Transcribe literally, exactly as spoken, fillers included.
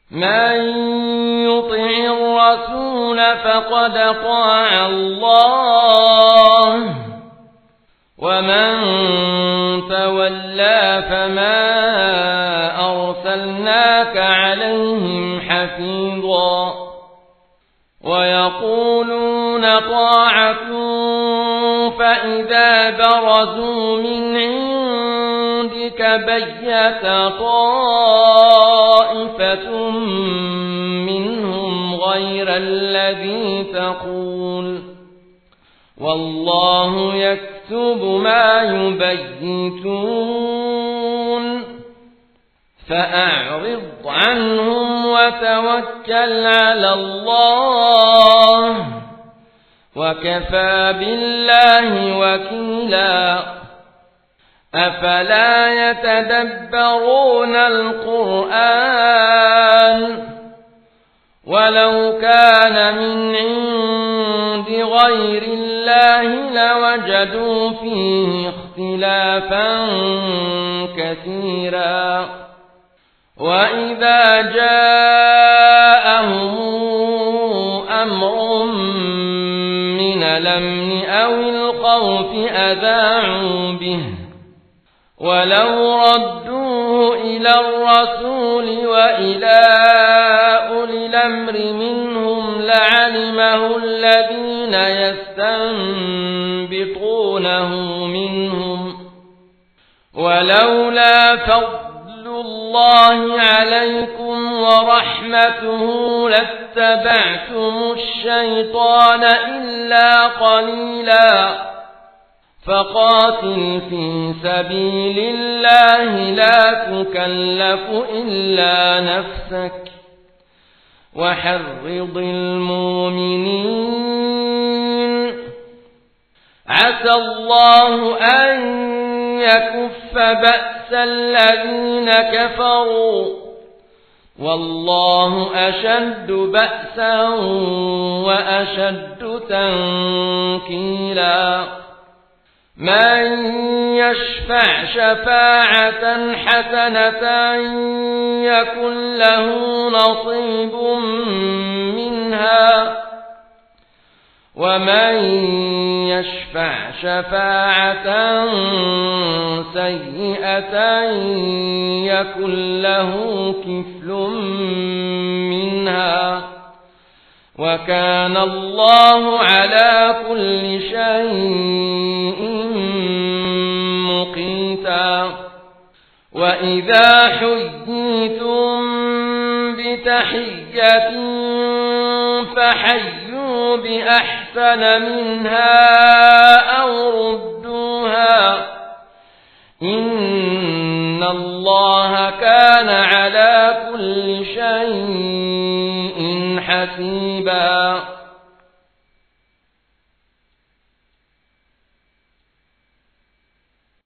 من يطع الرسول فقد أطاع الله ومن تولى فما أرسلناك عليهم حفيظا ويقولون طاعة فإذا برزوا من عندك بيت طائفة منهم غير الذي تقول والله يكتب ما يبيتون فأعرض عنهم وتوكل على الله وكفى بالله وكيلا أفلا يتدبرون القرآن ولو كان من عند غير الله لوجدوا فيه اختلافا كثيرا وإذا جاءهم أمر من الأمن أو الخوف أذاعوا به ولو ردوه إلى الرسول وإلى أولي الأمر منهم لعلمه الذين يستنبطونه منهم ولولا فضل الله عليكم ورحمته لاتبعتم الشيطان إلا قليلا فقاتل في سبيل الله لا تكلف إلا نفسك وحرض المؤمنين عسى الله أن يكف بأس الذين كفروا والله أشد بأسا وأشد تنكيلا من يشفع شفاعة حسنة يكن له نصيب منها ومن يشفع شفاعة سيئة يكن له كفل منها وكان الله على كل شيء مقيتا وإذا حييتم بتحية فحيوا بأحسن منها أو ردوها إن الله كان على كل شيء حسيبا